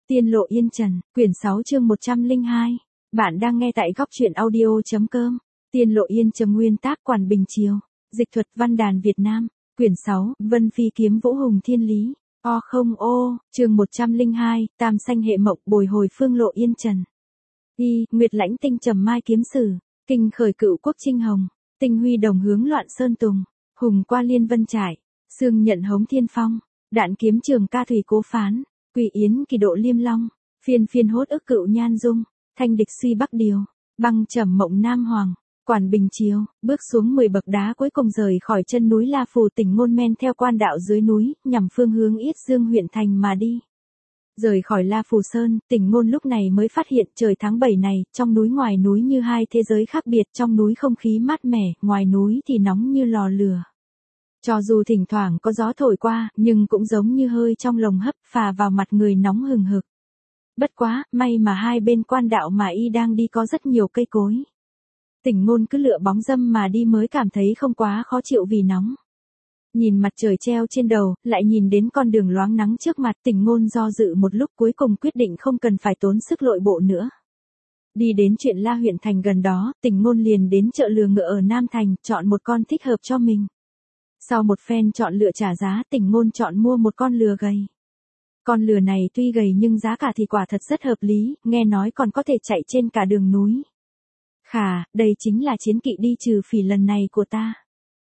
Tiên lộ yên trần, quyển 6 chương 102. Bạn đang nghe tại góc truyện audio.com. Tiên lộ yên trần, nguyên tác Quản Bình Triều. Dịch thuật Văn đàn Việt Nam. Quyển 6, Vân Phi kiếm Vũ Hùng Thiên Lý. Chương 102, Tam Sanh Hệ Mộc bồi hồi phương lộ yên trần. Nguyệt lãnh tinh trầm mai kiếm sử. Kinh khởi cựu quốc trinh hồng. Tinh huy đồng hướng loạn sơn tùng. Hùng qua liên vân trải. Sương nhận hống thiên phong. Đạn kiếm trường ca thủy cố phán. Quỷ yến kỳ độ liêm long, phiên phiên hốt ức cựu nhan dung, thanh địch suy bắc điều, băng trầm mộng nam hoàng, Quản Bình Triều, bước xuống 10 bậc đá cuối cùng rời khỏi chân núi La Phù tỉnh Ngôn men theo quan đạo dưới núi, nhằm phương hướng Yết Dương huyện thành mà đi. Rời khỏi La Phù Sơn, tỉnh Ngôn lúc này mới phát hiện trời tháng 7 này, trong núi ngoài núi như hai thế giới khác biệt, trong núi không khí mát mẻ, ngoài núi thì nóng như lò lửa. Cho dù thỉnh thoảng có gió thổi qua, nhưng cũng giống như hơi trong lồng hấp phà vào mặt người nóng hừng hực. Bất quá, may mà hai bên quan đạo mà y đang đi có rất nhiều cây cối. Tỉnh Ngôn cứ lựa bóng râm mà đi mới cảm thấy không quá khó chịu vì nóng. Nhìn mặt trời treo trên đầu, lại nhìn đến con đường loáng nắng trước mặt, Tỉnh Ngôn do dự một lúc cuối cùng quyết định không cần phải tốn sức lội bộ nữa. Đi đến chuyện La huyện thành gần đó, Tỉnh Ngôn liền đến chợ lừa ngựa ở Nam Thành, chọn một con thích hợp cho mình. Sau một phen chọn lựa trả giá, Tỉnh Ngôn chọn mua một con lừa gầy. Con lừa này tuy gầy nhưng giá cả thì quả thật rất hợp lý, nghe nói còn có thể chạy trên cả đường núi. Khà, đây chính là chiến kỵ đi trừ phỉ lần này của ta.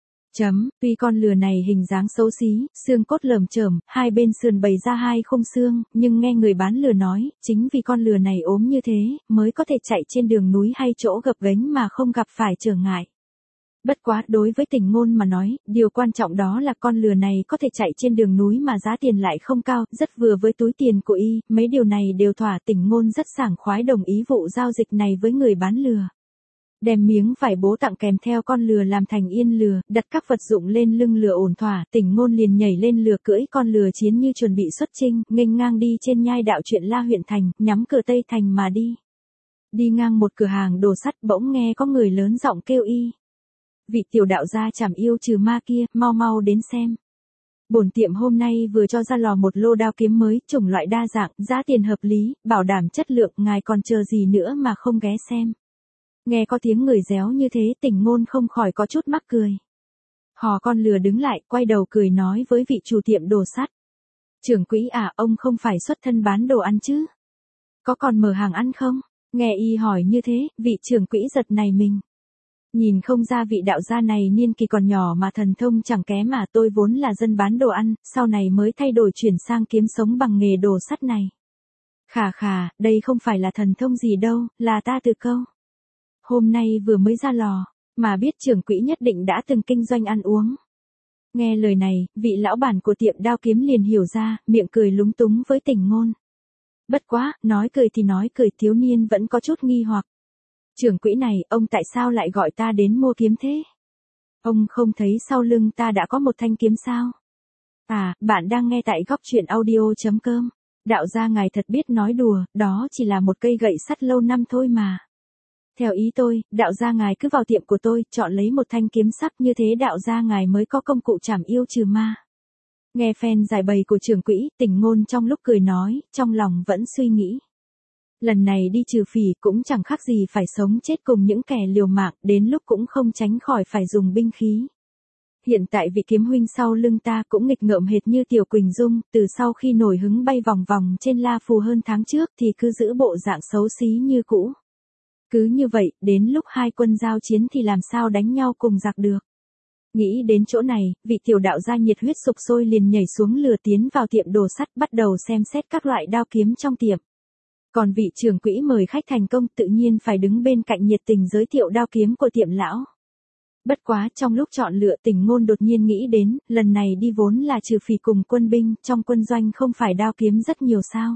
Tuy con lừa này hình dáng xấu xí, xương cốt lởm chởm, hai bên sườn bày ra hai khung xương, nhưng nghe người bán lừa nói, chính vì con lừa này ốm như thế, mới có thể chạy trên đường núi hay chỗ gập ghềnh mà không gặp phải trở ngại. Bất quá, đối với Tỉnh Ngôn mà nói, điều quan trọng đó là con lừa này có thể chạy trên đường núi mà giá tiền lại không cao, rất vừa với túi tiền của y, mấy điều này đều thỏa. Tỉnh Ngôn rất sảng khoái đồng ý vụ giao dịch này với người bán lừa. Đem miếng vải bố tặng kèm theo con lừa làm thành yên lừa, đặt các vật dụng lên lưng lừa ổn thỏa, Tỉnh Ngôn liền nhảy lên lừa cưỡi con lừa chiến như chuẩn bị xuất chinh, nghênh ngang đi trên nhai đạo chuyện La huyện thành, nhắm cửa Tây thành mà đi. Đi ngang một cửa hàng đồ sắt bỗng nghe có người lớn giọng kêu y. Vị tiểu đạo gia chảm yêu trừ ma kia, mau mau đến xem. Bổn tiệm hôm nay vừa cho ra lò một lô đao kiếm mới, chủng loại đa dạng, giá tiền hợp lý, bảo đảm chất lượng, ngài còn chờ gì nữa mà không ghé xem. Nghe có tiếng người réo như thế, Tỉnh Ngôn không khỏi có chút mắc cười. Hò con lừa đứng lại, quay đầu cười nói với vị chủ tiệm đồ sắt. Trưởng quỹ à, ông không phải xuất thân bán đồ ăn chứ? Có còn mở hàng ăn không? Nghe y hỏi như thế, vị trưởng quỹ giật nảy mình. Nhìn không ra vị đạo gia này niên kỳ còn nhỏ mà thần thông chẳng kém mà, tôi vốn là dân bán đồ ăn, sau này mới thay đổi chuyển sang kiếm sống bằng nghề đồ sắt này. Khà, đây không phải là thần thông gì đâu, là ta tự câu. Hôm nay vừa mới ra lò, mà biết trưởng quỹ nhất định đã từng kinh doanh ăn uống. Nghe lời này, vị lão bản của tiệm đao kiếm liền hiểu ra, miệng cười lúng túng với Tỉnh Ngôn. Bất quá, nói cười thì nói cười, thiếu niên vẫn có chút nghi hoặc. Trưởng quỹ này, ông tại sao lại gọi ta đến mua kiếm thế? Ông không thấy sau lưng ta đã có một thanh kiếm sao? À, bạn đang nghe tại góc truyện audio.com. Đạo gia ngài thật biết nói đùa, đó chỉ là một cây gậy sắt lâu năm thôi mà. Theo ý tôi, đạo gia ngài cứ vào tiệm của tôi, chọn lấy một thanh kiếm sắc, như thế đạo gia ngài mới có công cụ trảm yêu trừ ma. Nghe phen giải bày của trưởng quỹ, Tỉnh Ngôn trong lúc cười nói, trong lòng vẫn suy nghĩ. Lần này đi trừ phỉ cũng chẳng khác gì phải sống chết cùng những kẻ liều mạng, đến lúc cũng không tránh khỏi phải dùng binh khí. Hiện tại vị kiếm huynh sau lưng ta cũng nghịch ngợm hệt như Tiểu Quỳnh Dung, từ sau khi nổi hứng bay vòng vòng trên La Phù hơn tháng trước thì cứ giữ bộ dạng xấu xí như cũ. Cứ như vậy, đến lúc hai quân giao chiến thì làm sao đánh nhau cùng giặc được. Nghĩ đến chỗ này, vị tiểu đạo gia nhiệt huyết sục sôi liền nhảy xuống lừa tiến vào tiệm đồ sắt, bắt đầu xem xét các loại đao kiếm trong tiệm. Còn vị trưởng quỹ mời khách thành công tự nhiên phải đứng bên cạnh nhiệt tình giới thiệu đao kiếm của tiệm lão. Bất quá, trong lúc chọn lựa, Tỉnh Ngôn đột nhiên nghĩ đến, lần này đi vốn là trừ phỉ cùng quân binh, trong quân doanh không phải đao kiếm rất nhiều sao.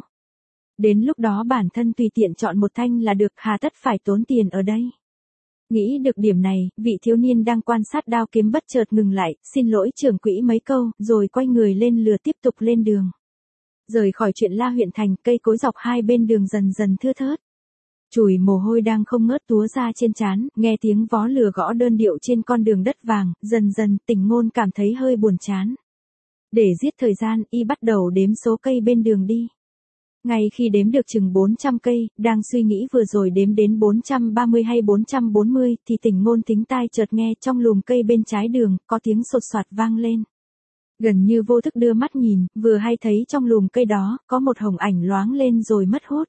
Đến lúc đó bản thân tùy tiện chọn một thanh là được, hà tất phải tốn tiền ở đây. Nghĩ được điểm này, vị thiếu niên đang quan sát đao kiếm bất chợt ngừng lại, xin lỗi trưởng quỹ mấy câu, rồi quay người lên lừa tiếp tục lên đường. Rời khỏi chuyện La huyện thành, cây cối dọc hai bên đường dần dần thưa thớt. Chùi mồ hôi đang không ngớt túa ra trên trán, nghe tiếng vó lừa gõ đơn điệu trên con đường đất vàng, dần dần Tỉnh Ngôn cảm thấy hơi buồn chán. Để giết thời gian, y bắt đầu đếm số cây bên đường đi. Ngay khi đếm được chừng 400 cây, đang suy nghĩ vừa rồi đếm đến 430 hay 440 thì Tỉnh Ngôn thính tai chợt nghe trong lùm cây bên trái đường, có tiếng sột soạt vang lên. Gần như vô thức đưa mắt nhìn, vừa hay thấy trong lùm cây đó, có một hồng ảnh loáng lên rồi mất hút.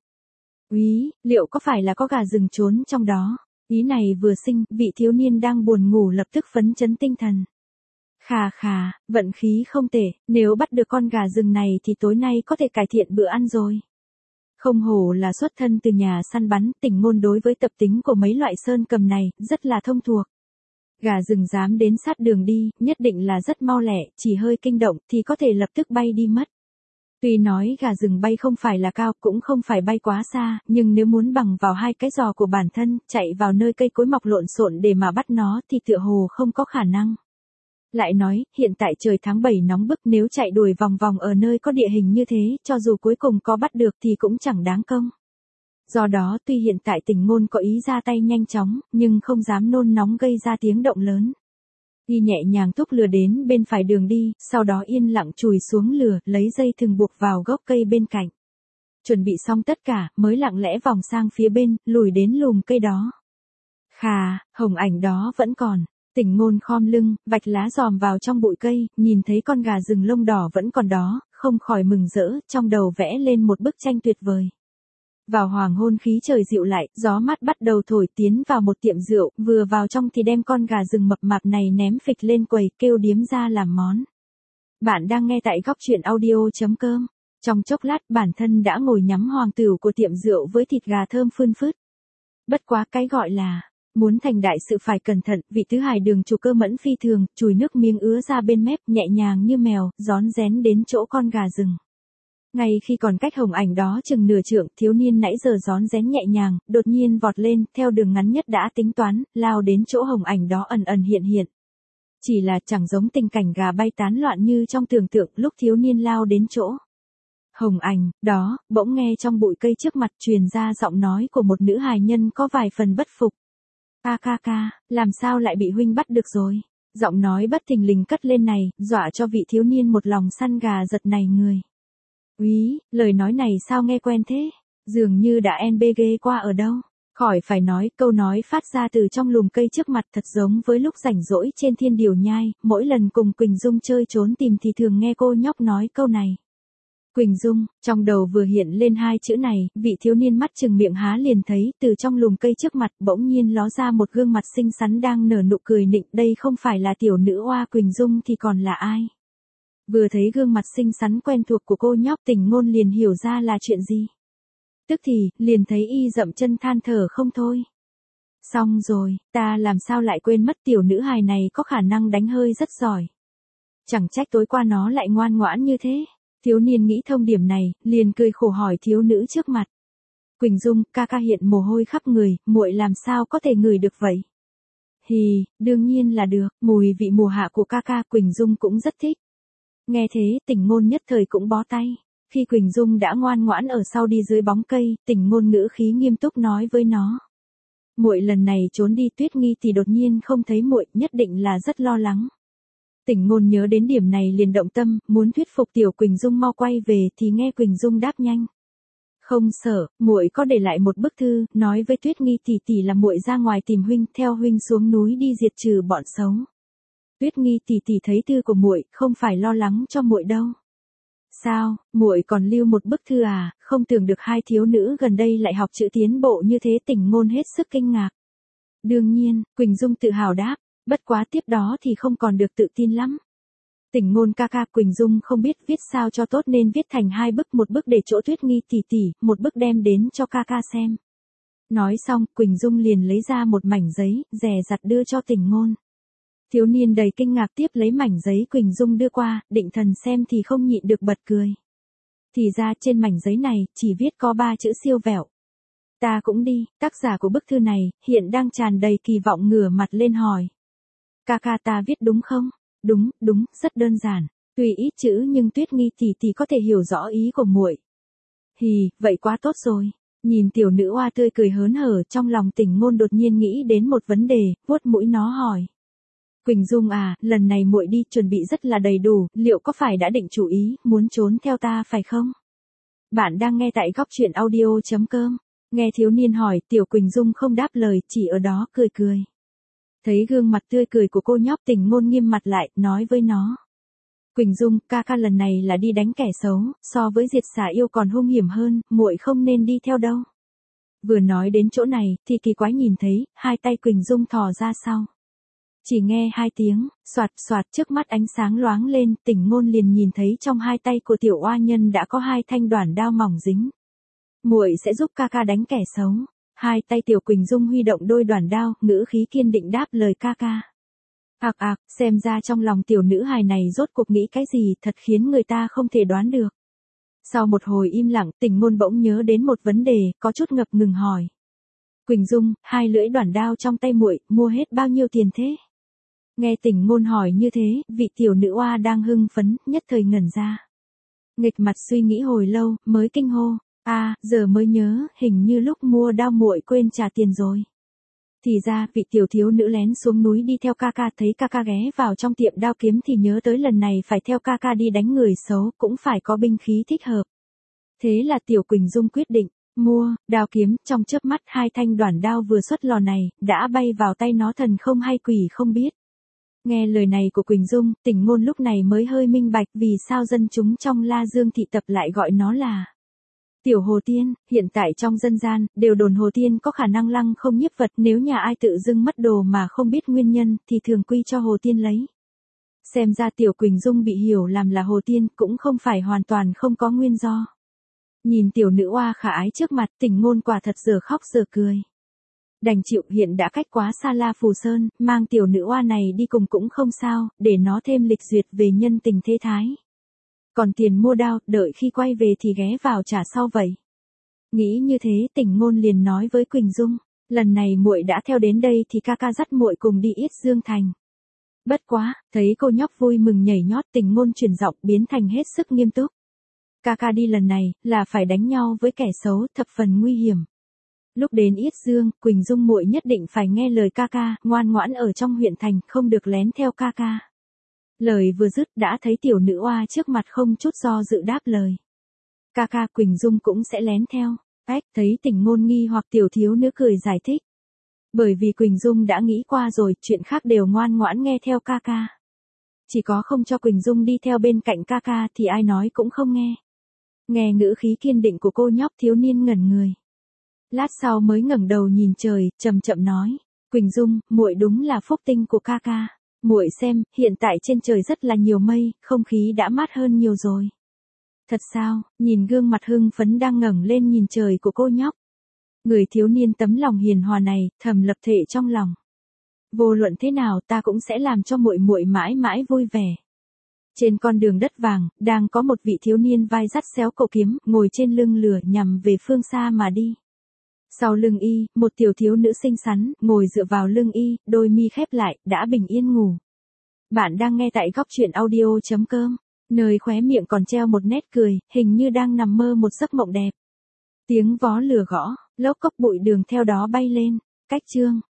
Úy, liệu có phải là có gà rừng trốn trong đó? Ý này vừa sinh, vị thiếu niên đang buồn ngủ lập tức phấn chấn tinh thần. Khà khà, vận khí không tệ, nếu bắt được con gà rừng này thì tối nay có thể cải thiện bữa ăn rồi. Không hổ là xuất thân từ nhà săn bắn, Tỉnh Ngôn đối với tập tính của mấy loại sơn cầm này, rất là thông thuộc. Gà rừng dám đến sát đường đi, nhất định là rất mau lẹ, chỉ hơi kinh động thì có thể lập tức bay đi mất. Tuy nói gà rừng bay không phải là cao, cũng không phải bay quá xa, nhưng nếu muốn bằng vào hai cái giò của bản thân, chạy vào nơi cây cối mọc lộn xộn để mà bắt nó thì tựa hồ không có khả năng. Lại nói, hiện tại trời tháng 7 nóng bức, nếu chạy đuổi vòng vòng ở nơi có địa hình như thế, cho dù cuối cùng có bắt được thì cũng chẳng đáng công. Do đó tuy hiện tại Tỉnh Ngôn có ý ra tay nhanh chóng, nhưng không dám nôn nóng gây ra tiếng động lớn. Y nhẹ nhàng thúc lừa đến bên phải đường đi, sau đó yên lặng chùi xuống lừa, lấy dây thừng buộc vào gốc cây bên cạnh. Chuẩn bị xong tất cả, mới lặng lẽ vòng sang phía bên, lùi đến lùm cây đó. Khà, hồng ảnh đó vẫn còn. Tỉnh Ngôn khom lưng, vạch lá giòm vào trong bụi cây, nhìn thấy con gà rừng lông đỏ vẫn còn đó, không khỏi mừng rỡ, trong đầu vẽ lên một bức tranh tuyệt vời. Vào hoàng hôn khí trời dịu lại, gió mát bắt đầu thổi tiến vào một tiệm rượu, vừa vào trong thì đem con gà rừng mập mạp này ném phịch lên quầy, kêu điếm ra làm món. Bạn đang nghe tại góc truyện audio.com. Trong chốc lát bản thân đã ngồi nhắm hoàng tửu của tiệm rượu với thịt gà thơm phươn phứt. Bất quá cái gọi là muốn thành đại sự phải cẩn thận, vị tứ hải đường chủ cơ mẫn phi thường, chùi nước miếng ứa ra bên mép, nhẹ nhàng như mèo, rón rén đến chỗ con gà rừng. Ngay khi còn cách hồng ảnh đó chừng nửa trượng, thiếu niên nãy giờ rón rén nhẹ nhàng, đột nhiên vọt lên, theo đường ngắn nhất đã tính toán, lao đến chỗ hồng ảnh đó ẩn ẩn hiện hiện. Chỉ là chẳng giống tình cảnh gà bay tán loạn như trong tưởng tượng lúc thiếu niên lao đến chỗ hồng ảnh đó, bỗng nghe trong bụi cây trước mặt truyền ra giọng nói của một nữ hài nhân có vài phần bất phục. Ca, làm sao lại bị huynh bắt được rồi? Giọng nói bất thình lình cất lên này, dọa cho vị thiếu niên một lòng săn gà giật nảy người. Úy, lời nói này sao nghe quen thế? Dường như đã NBG qua ở đâu? Khỏi phải nói, câu nói phát ra từ trong lùm cây trước mặt thật giống với lúc rảnh rỗi trên Thiên Điều Nhai, mỗi lần cùng Quỳnh Dung chơi trốn tìm thì thường nghe cô nhóc nói câu này. Quỳnh Dung, trong đầu vừa hiện lên hai chữ này, vị thiếu niên mắt trừng miệng há liền thấy, từ trong lùm cây trước mặt bỗng nhiên ló ra một gương mặt xinh xắn đang nở nụ cười nịnh, đây không phải là tiểu nữ oa Quỳnh Dung thì còn là ai? Vừa thấy gương mặt xinh xắn quen thuộc của cô nhóc, Tỉnh Ngôn liền hiểu ra là chuyện gì. Tức thì, liền thấy y dậm chân than thở không thôi. Xong rồi, ta làm sao lại quên mất tiểu nữ hài này có khả năng đánh hơi rất giỏi. Chẳng trách tối qua nó lại ngoan ngoãn như thế. Thiếu niên nghĩ thông điểm này, liền cười khổ hỏi thiếu nữ trước mặt. Quỳnh Dung, ca hiện mồ hôi khắp người, muội làm sao có thể ngửi được vậy? Hì, đương nhiên là được, mùi vị mùa hạ của ca Quỳnh Dung cũng rất thích. Nghe thế, Tỉnh Ngôn nhất thời cũng bó tay. Khi Quỳnh Dung đã ngoan ngoãn ở sau đi dưới bóng cây, Tỉnh Ngôn ngữ khí nghiêm túc nói với nó. Muội lần này trốn đi Tuyết Nghi thì đột nhiên không thấy muội, nhất định là rất lo lắng. Tỉnh Ngôn nhớ đến điểm này liền động tâm, muốn thuyết phục tiểu Quỳnh Dung mau quay về thì nghe Quỳnh Dung đáp nhanh. Không sợ, muội có để lại một bức thư, nói với Tuyết Nghi tỷ là muội ra ngoài tìm huynh, theo huynh xuống núi đi diệt trừ bọn xấu. Tuyết Nghi tỷ thấy thư của muội, không phải lo lắng cho muội đâu. Sao, muội còn lưu một bức thư à? Không tưởng được hai thiếu nữ gần đây lại học chữ tiến bộ như thế. Tỉnh Ngôn hết sức kinh ngạc. Đương nhiên, Quỳnh Dung tự hào đáp, bất quá tiếp đó thì không còn được tự tin lắm. Tỉnh Ngôn ca, Quỳnh Dung không biết viết sao cho tốt nên viết thành hai bức, một bức để chỗ Tuyết Nghi tỷ, một bức đem đến cho ca xem. Nói xong, Quỳnh Dung liền lấy ra một mảnh giấy, dè dặt đưa cho Tỉnh Ngôn. Thiếu niên đầy kinh ngạc tiếp lấy mảnh giấy Quỳnh Dung đưa qua, định thần xem thì không nhịn được bật cười. Thì ra trên mảnh giấy này, chỉ viết có 3 chữ siêu vẹo. Ta cũng đi, tác giả của bức thư này, hiện đang tràn đầy kỳ vọng ngửa mặt lên hỏi. Ca ta viết đúng không? Đúng, rất đơn giản. Tuy ít chữ nhưng Tuyết Nghi tỷ có thể hiểu rõ ý của muội. Hì, vậy quá tốt rồi. Nhìn tiểu nữ oa tươi cười hớn hở, trong lòng Tỉnh Ngôn đột nhiên nghĩ đến một vấn đề, vuốt mũi nó hỏi. Quỳnh Dung à, lần này muội đi chuẩn bị rất là đầy đủ, liệu có phải đã định chủ ý, muốn trốn theo ta phải không? Bạn đang nghe tại góc truyện audio.com. Nghe thiếu niên hỏi, Tiểu Quỳnh Dung không đáp lời, chỉ ở đó cười cười. Thấy gương mặt tươi cười của cô nhóc, Tình Ngôn nghiêm mặt lại, nói với nó. Quỳnh Dung, ca ca lần này là đi đánh kẻ xấu, so với diệt xà yêu còn hung hiểm hơn, muội không nên đi theo đâu. Vừa nói đến chỗ này, thì kỳ quái nhìn thấy, hai tay Quỳnh Dung thò ra sau. Chỉ nghe hai tiếng, xoạt xoạt, trước mắt ánh sáng loáng lên, Tình Ngôn liền nhìn thấy trong hai tay của tiểu oa nhân đã có hai thanh đoản đao mỏng dính. Muội sẽ giúp ca ca đánh kẻ xấu. Hai tay Tiểu Quỳnh Dung huy động đôi đoản đao, ngữ khí kiên định đáp lời ca ca. Xem ra trong lòng tiểu nữ hài này rốt cuộc nghĩ cái gì, thật khiến người ta không thể đoán được. Sau một hồi im lặng, Tình Ngôn bỗng nhớ đến một vấn đề, có chút ngập ngừng hỏi. Quỳnh Dung, hai lưỡi đoản đao trong tay muội, mua hết bao nhiêu tiền thế? Nghe Tình Ngôn hỏi như thế, vị tiểu nữ oa đang hưng phấn, nhất thời ngẩn ra. Nghịch mặt suy nghĩ hồi lâu, mới kinh hô. Giờ mới nhớ, hình như lúc mua đao muội quên trả tiền rồi. Thì ra, vị tiểu thiếu nữ lén xuống núi đi theo ca ca, thấy ca ca ghé vào trong tiệm đao kiếm thì nhớ tới lần này phải theo ca ca đi đánh người xấu, cũng phải có binh khí thích hợp. Thế là Tiểu Quỳnh Dung quyết định, mua, đao kiếm, trong chớp mắt hai thanh đoản đao vừa xuất lò này, đã bay vào tay nó thần không hay quỷ không biết. Nghe lời này của Quỳnh Dung, Tình Ngôn lúc này mới hơi minh bạch vì sao dân chúng trong La Dương thị tập lại gọi nó là Tiểu Hồ Tiên. Hiện tại trong dân gian, đều đồn Hồ Tiên có khả năng lăng không nhiếp vật, nếu nhà ai tự dưng mất đồ mà không biết nguyên nhân, thì thường quy cho Hồ Tiên lấy. Xem ra Tiểu Quỳnh Dung bị hiểu làm là Hồ Tiên, cũng không phải hoàn toàn không có nguyên do. Nhìn tiểu nữ oa khả ái trước mặt, Tình Ngôn quả thật giờ khóc giờ cười. Đành chịu, hiện đã cách quá xa La Phù Sơn, mang tiểu nữ oa này đi cùng cũng không sao, để nó thêm lịch duyệt về nhân tình thế thái. Còn tiền mua đao, đợi khi quay về thì ghé vào trả sau vậy. Nghĩ như thế, Tình Ngôn liền nói với Quỳnh Dung, lần này muội đã theo đến đây thì ca ca dắt muội cùng đi Yết Dương Thành. Bất quá, thấy cô nhóc vui mừng nhảy nhót, Tình Ngôn chuyển giọng biến thành hết sức nghiêm túc. Ca ca đi lần này, là phải đánh nhau với kẻ xấu, thập phần nguy hiểm. Lúc đến Yết Dương, Quỳnh Dung muội nhất định phải nghe lời ca ca, ngoan ngoãn ở trong huyện thành, không được lén theo ca ca. Lời vừa dứt đã thấy tiểu nữ oa trước mặt không chút do dự đáp lời. Ca ca, Quỳnh Dung cũng sẽ lén theo. Thấy Tình Ngôn nghi hoặc, tiểu thiếu nữ cười giải thích. Bởi vì Quỳnh Dung đã nghĩ qua rồi, chuyện khác đều ngoan ngoãn nghe theo ca ca. Chỉ có không cho Quỳnh Dung đi theo bên cạnh ca ca thì ai nói cũng không nghe. Nghe ngữ khí kiên định của cô nhóc, thiếu niên ngẩn người. Lát sau mới ngẩng đầu nhìn trời, chậm chậm nói, Quỳnh Dung, muội đúng là phúc tinh của ca ca. Muội xem, hiện tại trên trời rất là nhiều mây, không khí đã mát hơn nhiều rồi. Thật sao? Nhìn gương mặt hưng phấn đang ngẩng lên nhìn trời của cô nhóc. Người thiếu niên tấm lòng hiền hòa này, thầm lập thể trong lòng. Vô luận thế nào ta cũng sẽ làm cho muội muội mãi mãi vui vẻ. Trên con đường đất vàng, đang có một vị thiếu niên vai dắt xéo cổ kiếm, ngồi trên lưng lửa nhằm về phương xa mà đi. Sau lưng y, một tiểu thiếu nữ xinh xắn, ngồi dựa vào lưng y, đôi mi khép lại, đã bình yên ngủ. Bạn đang nghe tại góc truyện audio.com, nơi khóe miệng còn treo một nét cười, hình như đang nằm mơ một giấc mộng đẹp. Tiếng vó lửa gõ, lốc cốc bụi đường theo đó bay lên. Cách chương